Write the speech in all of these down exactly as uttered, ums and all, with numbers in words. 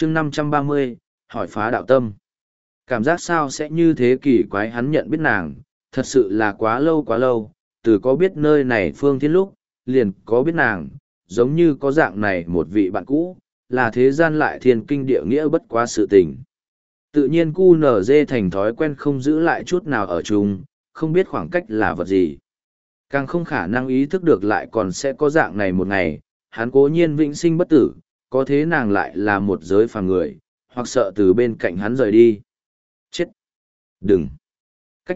chương năm trăm ba mươi, hỏi phá đạo tâm. Cảm giác sao sẽ như thế kỳ quái, hắn nhận biết nàng, thật sự là quá lâu quá lâu, từ có biết nơi này Phương Thiên lúc, liền có biết nàng, giống như có dạng này một vị bạn cũ, là thế gian lại thiên kinh địa nghĩa bất quá sự tình. Tự nhiên cu nở dê thành thói quen không giữ lại chút nào ở chung, không biết khoảng cách là vật gì. Càng không khả năng ý thức được lại còn sẽ có dạng này một ngày, hắn cố nhiên vĩnh sinh bất tử, có thế nàng lại là một giới phàm người, hoặc sợ từ bên cạnh hắn rời đi. Chết! Đừng! Cách!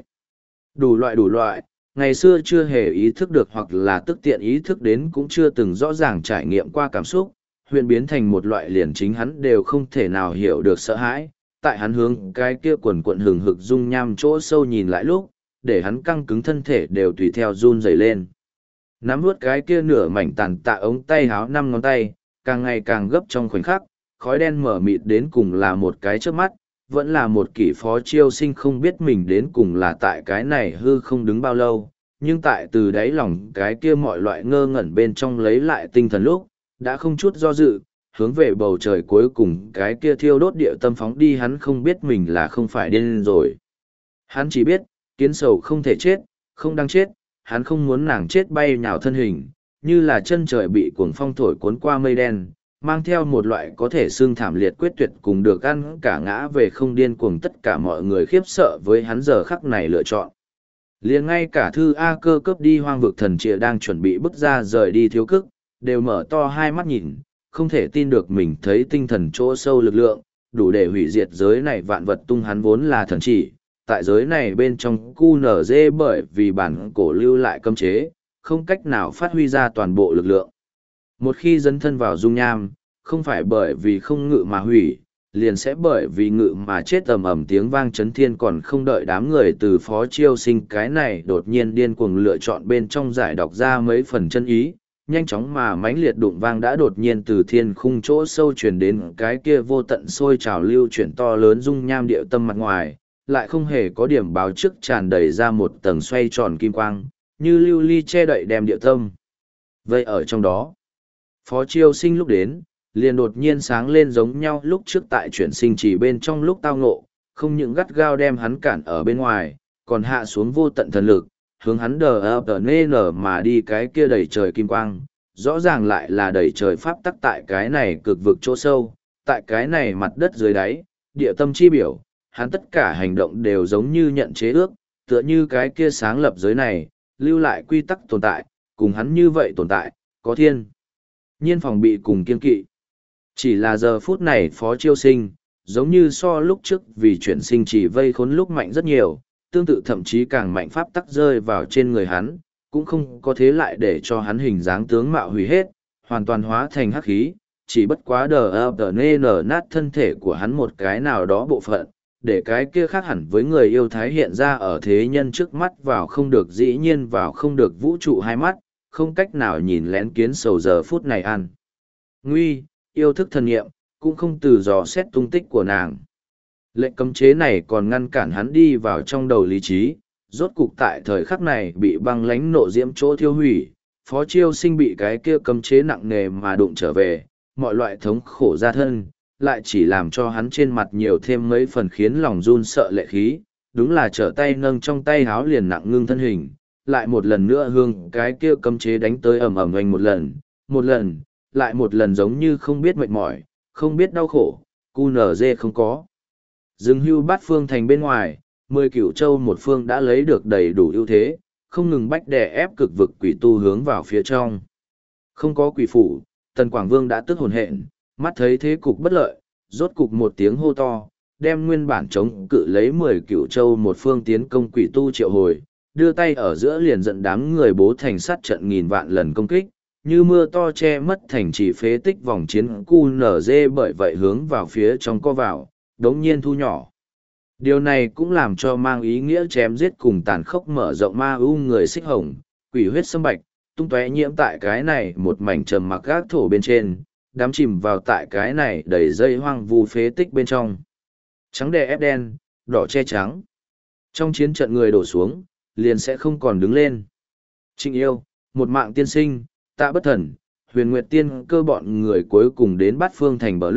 Đủ loại đủ loại, ngày xưa chưa hề ý thức được hoặc là tức tiện ý thức đến cũng chưa từng rõ ràng trải nghiệm qua cảm xúc, huyện biến thành một loại liền chính hắn đều không thể nào hiểu được sợ hãi. Tại hắn hướng cái kia quần quận hừng hực dung nham chỗ sâu nhìn lại lúc, để hắn căng cứng thân thể đều tùy theo run rẩy lên. Nắm nuốt cái kia nửa mảnh tàn tạ ống tay háo năm ngón tay, càng ngày càng gấp trong khoảnh khắc, khói đen mở mịt đến cùng là một cái trước mắt, vẫn là một kỷ phó chiêu sinh không biết mình đến cùng là tại cái này hư không đứng bao lâu, nhưng tại từ đáy lòng cái kia mọi loại ngơ ngẩn bên trong lấy lại tinh thần lúc, đã không chút do dự, hướng về bầu trời cuối cùng cái kia thiêu đốt địa tâm phóng đi. Hắn không biết mình là không phải điên rồi. Hắn chỉ biết, kiến sầu không thể chết, không đang chết, hắn không muốn nàng chết bay nhào thân hình, như là chân trời bị cuồng phong thổi cuốn qua mây đen, mang theo một loại có thể xương thảm liệt quyết tuyệt cùng được ăn cả ngã về không điên cuồng. Tất cả mọi người khiếp sợ với hắn giờ khắc này lựa chọn. Liền ngay cả thư A Cơ cấp đi hoang vực thần trịa đang chuẩn bị bước ra rời đi thiếu cức, đều mở to hai mắt nhìn, không thể tin được mình thấy tinh thần chỗ sâu lực lượng, đủ để hủy diệt giới này vạn vật tung. Hắn vốn là thần chỉ, tại giới này bên trong cu nở dê bởi vì bản cổ lưu lại cấm chế, không cách nào phát huy ra toàn bộ lực lượng. Một khi dấn thân vào dung nham, không phải bởi vì không ngự mà hủy, liền sẽ bởi vì ngự mà chết. Ầm ầm tiếng vang chấn thiên, còn không đợi đám người từ phó chiêu sinh cái này đột nhiên điên cuồng lựa chọn bên trong giải đọc ra mấy phần chân ý, nhanh chóng mà mãnh liệt đụng vang đã đột nhiên từ thiên khung chỗ sâu truyền đến cái kia vô tận sôi trào lưu chuyển to lớn dung nham địa tâm mặt ngoài, lại không hề có điểm báo trước tràn đầy ra một tầng xoay tròn kim quang, như lưu ly che đậy đem địa tâm. Vậy ở trong đó, phó chiêu sinh lúc đến, liền đột nhiên sáng lên giống nhau lúc trước tại chuyển sinh chỉ bên trong lúc tao ngộ, không những gắt gao đem hắn cản ở bên ngoài, còn hạ xuống vô tận thần lực, hướng hắn đờ ập tờ nê nở mà đi. Cái kia đầy trời kim quang, rõ ràng lại là đầy trời pháp tắc tại cái này cực vực chỗ sâu, tại cái này mặt đất dưới đáy, địa tâm chi biểu, hắn tất cả hành động đều giống như nhận chế ước, tựa như cái kia sáng lập giới này, lưu lại quy tắc tồn tại, cùng hắn như vậy tồn tại, có thiên nhiên phòng bị cùng kiên kỵ. Chỉ là giờ phút này phó chiêu sinh, giống như so lúc trước vì chuyển sinh chỉ vây khốn lúc mạnh rất nhiều, tương tự thậm chí càng mạnh pháp tắc rơi vào trên người hắn, cũng không có thế lại để cho hắn hình dáng tướng mạo hủy hết, hoàn toàn hóa thành hắc khí, chỉ bất quá đờ ập tờ nê nở nát thân thể của hắn một cái nào đó bộ phận, để cái kia khác hẳn với người yêu thái hiện ra ở thế nhân trước mắt. Vào không được dĩ nhiên vào không được vũ trụ hai mắt, không cách nào nhìn lén kiến sầu giờ phút này ăn nguy, yêu thức thần nghiệm, cũng không từ dò xét tung tích của nàng. Lệnh cấm chế này còn ngăn cản hắn đi vào trong đầu lý trí, rốt cục tại thời khắc này bị băng lánh nộ diễm chỗ thiêu hủy, phó chiêu sinh bị cái kia cấm chế nặng nề mà đụng trở về, mọi loại thống khổ ra thân, lại chỉ làm cho hắn trên mặt nhiều thêm mấy phần khiến lòng run sợ lệ khí, đúng là trở tay nâng trong tay háo liền nặng ngưng thân hình, lại một lần nữa hương cái kia cấm chế đánh tới ầm ầm oanh một lần, một lần, lại một lần, giống như không biết mệt mỏi, không biết đau khổ, cu nở dê không có. Dừng hưu bát phương thành bên ngoài, mười cửu châu một phương đã lấy được đầy đủ ưu thế, không ngừng bách đè ép cực vực quỷ tu hướng vào phía trong. Không có quỷ phủ, Tần Quảng Vương đã tức hồn hện, mắt thấy thế cục bất lợi, rốt cục một tiếng hô to, đem nguyên bản chống cự lấy mười cửu châu một phương tiến công quỷ tu triệu hồi, đưa tay ở giữa liền dẫn đám người bố thành sát trận nghìn vạn lần công kích, như mưa to che mất thành trì phế tích vòng chiến cu nở dê bởi vậy hướng vào phía trong co vào, đống nhiên thu nhỏ. Điều này cũng làm cho mang ý nghĩa chém giết cùng tàn khốc mở rộng ma u người xích hồng, quỷ huyết xâm bạch, tung tóe nhiễm tại cái này một mảnh trầm mặc gác thổ bên trên, đám chìm vào tại cái này đầy dây hoang vu phế tích bên trong. Trắng đè ép đen, đỏ che trắng. Trong chiến trận người đổ xuống, liền sẽ không còn đứng lên. Trịnh yêu, một mạng tiên sinh, Tạ Bất Thần, Huyền Nguyệt Tiên cơ bọn người cuối cùng đến Bát Phương thành bờ lúc,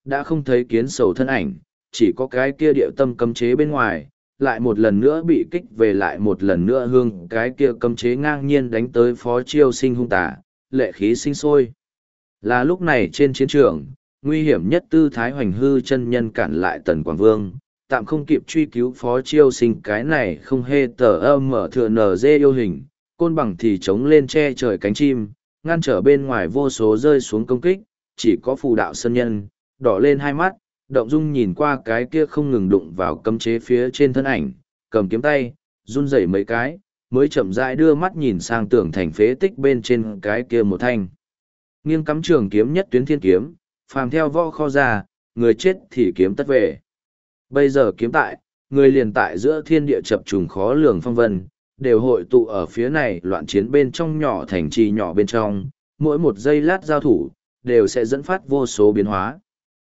đã không thấy kiến sầu thân ảnh, chỉ có cái kia địa tâm cấm chế bên ngoài, lại một lần nữa bị kích về lại một lần nữa hương cái kia cấm chế ngang nhiên đánh tới Phó Chiêu Sinh hung tả, lệ khí sinh sôi. Là lúc này trên chiến trường, nguy hiểm nhất tư thái hoành hư chân nhân cản lại Tần Quảng Vương, tạm không kịp truy cứu Phó Chiêu Sinh cái này không hề tờ âm mở thừa nở dê yêu hình, côn bằng thì chống lên che trời cánh chim, ngăn trở bên ngoài vô số rơi xuống công kích, chỉ có phù đạo sơn nhân, đỏ lên hai mắt, động dung nhìn qua cái kia không ngừng đụng vào cấm chế phía trên thân ảnh, cầm kiếm tay, run rẩy mấy cái, mới chậm rãi đưa mắt nhìn sang tường thành phế tích bên trên cái kia một thanh. Nghiêng cắm trường kiếm nhất tuyến thiên kiếm, phàm theo võ kho ra, người chết thì kiếm tất về. Bây giờ kiếm tại, người liền tại giữa thiên địa chập trùng khó lường phong vân, đều hội tụ ở phía này loạn chiến bên trong nhỏ thành trì nhỏ bên trong, mỗi một giây lát giao thủ, đều sẽ dẫn phát vô số biến hóa.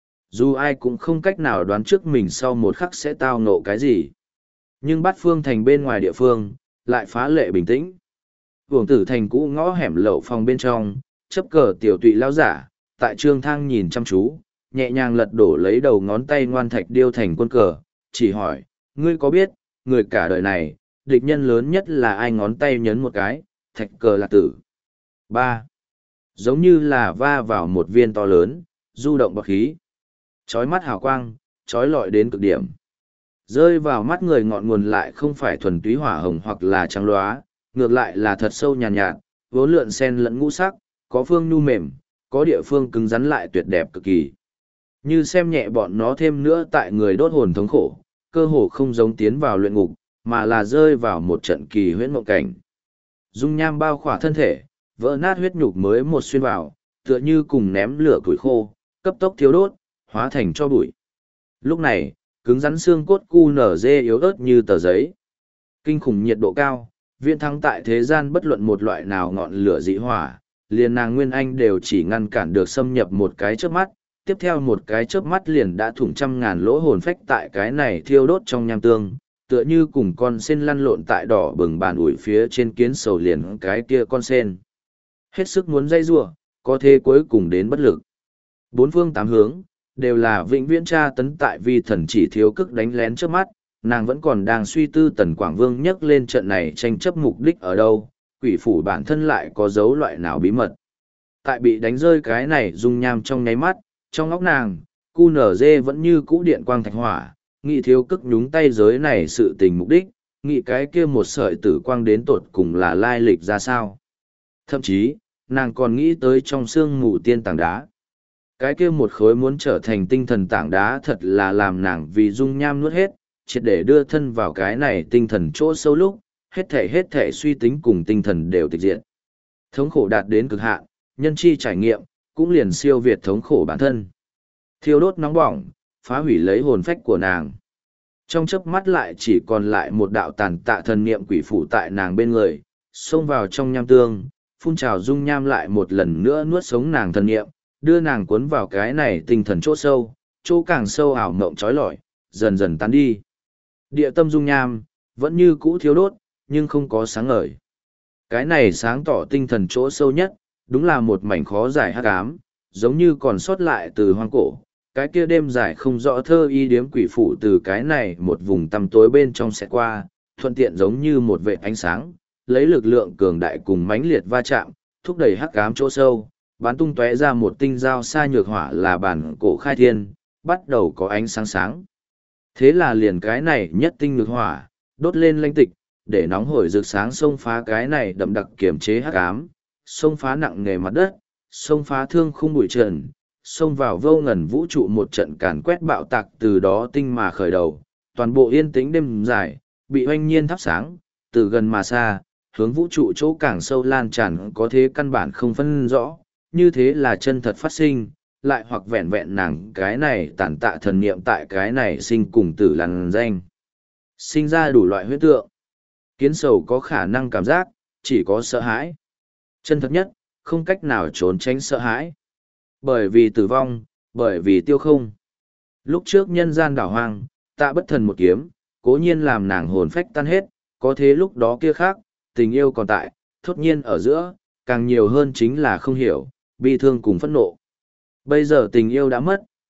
Dù ai cũng không cách nào đoán trước mình sau một khắc sẽ tao ngộ cái gì. Nhưng Bát Phương thành bên ngoài địa phương, lại phá lệ bình tĩnh. Uổng Tử thành cũ ngõ hẻm lậu phòng bên trong, chấp cờ tiểu tụy lao giả, tại trương thang nhìn chăm chú, nhẹ nhàng lật đổ lấy đầu ngón tay ngoan thạch điêu thành quân cờ, chỉ hỏi, ngươi có biết, người cả đời này, địch nhân lớn nhất là ai? Ngón tay nhấn một cái, thạch cờ là tử. Ba. Giống như là va vào một viên to lớn, du động bọc khí. Chói mắt hào quang, chói lọi đến cực điểm. Rơi vào mắt người ngọn nguồn lại không phải thuần túy hỏa hồng hoặc là trắng loá, ngược lại là thật sâu nhàn nhạt, nhạt, vốn lượn sen lẫn ngũ sắc, có phương nhu mềm, có địa phương cứng rắn lại tuyệt đẹp cực kỳ. Như xem nhẹ bọn nó thêm nữa tại người đốt hồn thống khổ, cơ hồ không giống tiến vào luyện ngục, mà là rơi vào một trận kỳ huyễn mộng cảnh. Dung nham bao khỏa thân thể, vỡ nát huyết nhục mới một xuyên vào, tựa như cùng ném lửa củi khô, cấp tốc thiếu đốt, hóa thành cho bụi. Lúc này, cứng rắn xương cốt cu nở dê yếu ớt như tờ giấy. Kinh khủng nhiệt độ cao, viên thắng tại thế gian bất luận một loại nào ngọn lửa dị hỏa, liền nàng Nguyên Anh đều chỉ ngăn cản được xâm nhập một cái chớp mắt, tiếp theo một cái chớp mắt liền đã thủng trăm ngàn lỗ hồn phách tại cái này thiêu đốt trong nham tương, tựa như cùng con sen lăn lộn tại đỏ bừng bàn ủi phía trên kiến sầu liền cái kia con sen. Hết sức muốn dây rủa, có thế cuối cùng đến bất lực. Bốn phương tám hướng, đều là vĩnh viễn tra tấn tại vi thần chỉ thiếu cức đánh lén trước mắt, nàng vẫn còn đang suy tư Tần Quảng Vương nhắc lên trận này tranh chấp mục đích ở đâu, quỷ phủ bản thân lại có dấu loại nào bí mật. Tại bị đánh rơi cái này dung nham trong nháy mắt, trong óc nàng, cu nở dê vẫn như cũ điện quang thạch hỏa, nghị thiếu cức nhúng tay giới này sự tình mục đích, nghị cái kia một sợi tử quang đến tột cùng là lai lịch ra sao. Thậm chí, nàng còn nghĩ tới trong xương mù tiên tảng đá. Cái kia một khối muốn trở thành tinh thần tảng đá thật là làm nàng vì dung nham nuốt hết, triệt để đưa thân vào cái này tinh thần chỗ sâu lúc, hết thể hết thể suy tính cùng tinh thần đều tịch diện. Thống khổ đạt đến cực hạn, nhân chi trải nghiệm, cũng liền siêu việt thống khổ bản thân. Thiêu đốt nóng bỏng, phá hủy lấy hồn phách của nàng. Trong chớp mắt lại chỉ còn lại một đạo tàn tạ thần niệm quỷ phủ tại nàng bên người, xông vào trong nham tương, phun trào dung nham lại một lần nữa nuốt sống nàng thần niệm, đưa nàng cuốn vào cái này tinh thần chỗ sâu, chỗ càng sâu ảo mộng trói lọi, dần dần tán đi. Địa tâm dung nham, vẫn như cũ thiếu đốt, nhưng không có sáng ngời. Cái này sáng tỏ tinh thần chỗ sâu nhất, đúng là một mảnh khó giải hắc ám, giống như còn sót lại từ hoang cổ. Cái kia đêm dài không rõ thơ y điếm quỷ phụ từ cái này một vùng tăm tối bên trong sẽ qua, thuận tiện giống như một vệ ánh sáng, lấy lực lượng cường đại cùng mãnh liệt va chạm, thúc đẩy hắc ám chỗ sâu, bắn tung tóe ra một tinh dao sa nhược hỏa là bản cổ khai thiên, bắt đầu có ánh sáng sáng. Thế là liền cái này nhất tinh nhược hỏa, đốt lên lãnh tịch, để nóng hổi rực sáng xông phá cái này đậm đặc kiểm chế hắc ám, xông phá nặng nghề mặt đất, xông phá thương khung bụi trần, xông vào vô ngần vũ trụ một trận càn quét bạo tạc từ đó tinh mà khởi đầu, toàn bộ yên tĩnh đêm dài, bị oanh nhiên thắp sáng, từ gần mà xa, hướng vũ trụ chỗ càng sâu lan tràn có thế căn bản không phân rõ, như thế là chân thật phát sinh, lại hoặc vẹn vẹn nàng cái này tàn tạ thần niệm tại cái này sinh cùng tử lằn danh. Sinh ra đủ loại huyết tượng. Kiến sầu có khả năng cảm giác, chỉ có sợ hãi. Chân thật nhất, không cách nào trốn tránh sợ hãi. Bởi vì tử vong, bởi vì tiêu không. Lúc trước nhân gian đảo hoang, tạ bất thần một kiếm, cố nhiên làm nàng hồn phách tan hết, có thế lúc đó kia khác, tình yêu còn tại, thốt nhiên ở giữa, càng nhiều hơn chính là không hiểu, bi thương cùng phẫn nộ. Bây giờ tình yêu đã mất,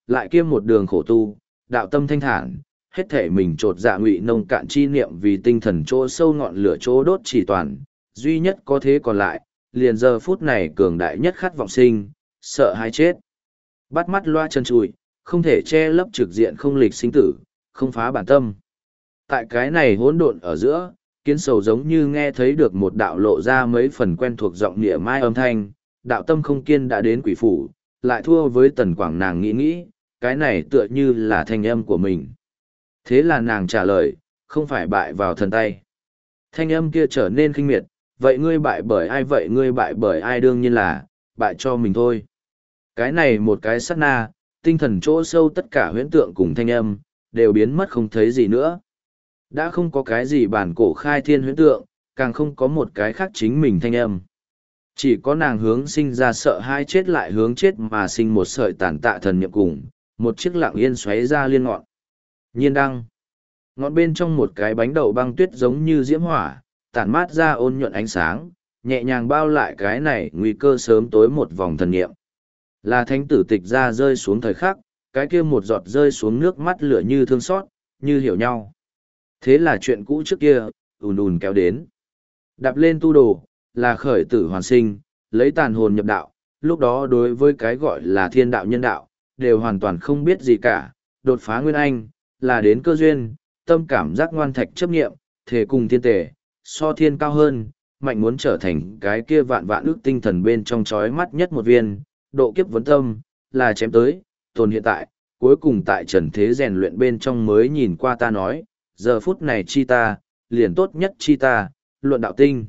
lại kiêm một đường khổ tu, đạo tâm thanh thản, hết thể mình trột dạ ngụy nông cạn chi niệm vì tinh thần chỗ sâu ngọn lửa chỗ đốt chỉ toàn, duy nhất có thế còn lại, liền giờ phút này cường đại nhất khát vọng sinh, sợ hãi chết. Bắt mắt loa chân trụi, không thể che lấp trực diện không lịch sinh tử, không phá bản tâm. Tại cái này hỗn độn ở giữa, kiến sầu giống như nghe thấy được một đạo lộ ra mấy phần quen thuộc giọng nghĩa mai âm thanh, đạo tâm không kiên đã đến quỷ phủ, lại thua với tần quảng nàng nghĩ nghĩ, cái này tựa như là thanh âm của mình. Thế là nàng trả lời, không phải bại vào thần tay. Thanh âm kia trở nên khinh miệt, vậy ngươi bại bởi ai vậy ngươi bại bởi ai đương nhiên là, bại cho mình thôi. Cái này một cái sát na, tinh thần chỗ sâu tất cả huyễn tượng cùng thanh âm, đều biến mất không thấy gì nữa. Đã không có cái gì bản cổ khai thiên huyễn tượng, càng không có một cái khác chính mình thanh âm. Chỉ có nàng hướng sinh ra sợ hai chết lại hướng chết mà sinh một sợi tàn tạ thần niệm cùng, một chiếc lặng yên xoáy ra liên ngọn. Nhiên đăng. Ngọn bên trong một cái bánh đậu băng tuyết giống như diễm hỏa, tản mát ra ôn nhuận ánh sáng, nhẹ nhàng bao lại cái này nguy cơ sớm tối một vòng thần niệm. Là thánh tử tịch ra rơi xuống thời khắc, cái kia một giọt rơi xuống nước mắt lửa như thương xót, như hiểu nhau. Thế là chuyện cũ trước kia, ùn ùn kéo đến. Đạp lên tu đồ, là khởi tử hoàn sinh, lấy tàn hồn nhập đạo, lúc đó đối với cái gọi là thiên đạo nhân đạo, đều hoàn toàn không biết gì cả, đột phá nguyên anh, là đến cơ duyên, tâm cảm giác ngoan thạch chấp nghiệm, thể cùng thiên tể, so thiên cao hơn, mạnh muốn trở thành cái kia vạn vạn ước tinh thần bên trong chói mắt nhất một viên, độ kiếp vấn tâm, là chém tới, tồn hiện tại, cuối cùng tại trần thế rèn luyện bên trong mới nhìn qua ta nói, giờ phút này chi ta, liền tốt nhất chi ta, luận đạo tinh.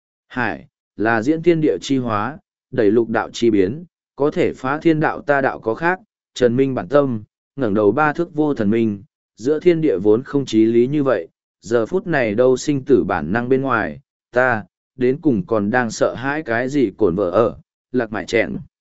Hải, là diễn thiên địa chi hóa, đẩy lục đạo chi biến, có thể phá thiên đạo ta đạo có khác, trần minh bản tâm, ngẩng đầu ba thước vô thần minh, giữa thiên địa vốn không chí lý như vậy, giờ phút này đâu sinh tử bản năng bên ngoài, ta, đến cùng còn đang sợ hãi cái gì cổn vợ ở, lạc mại chẹn.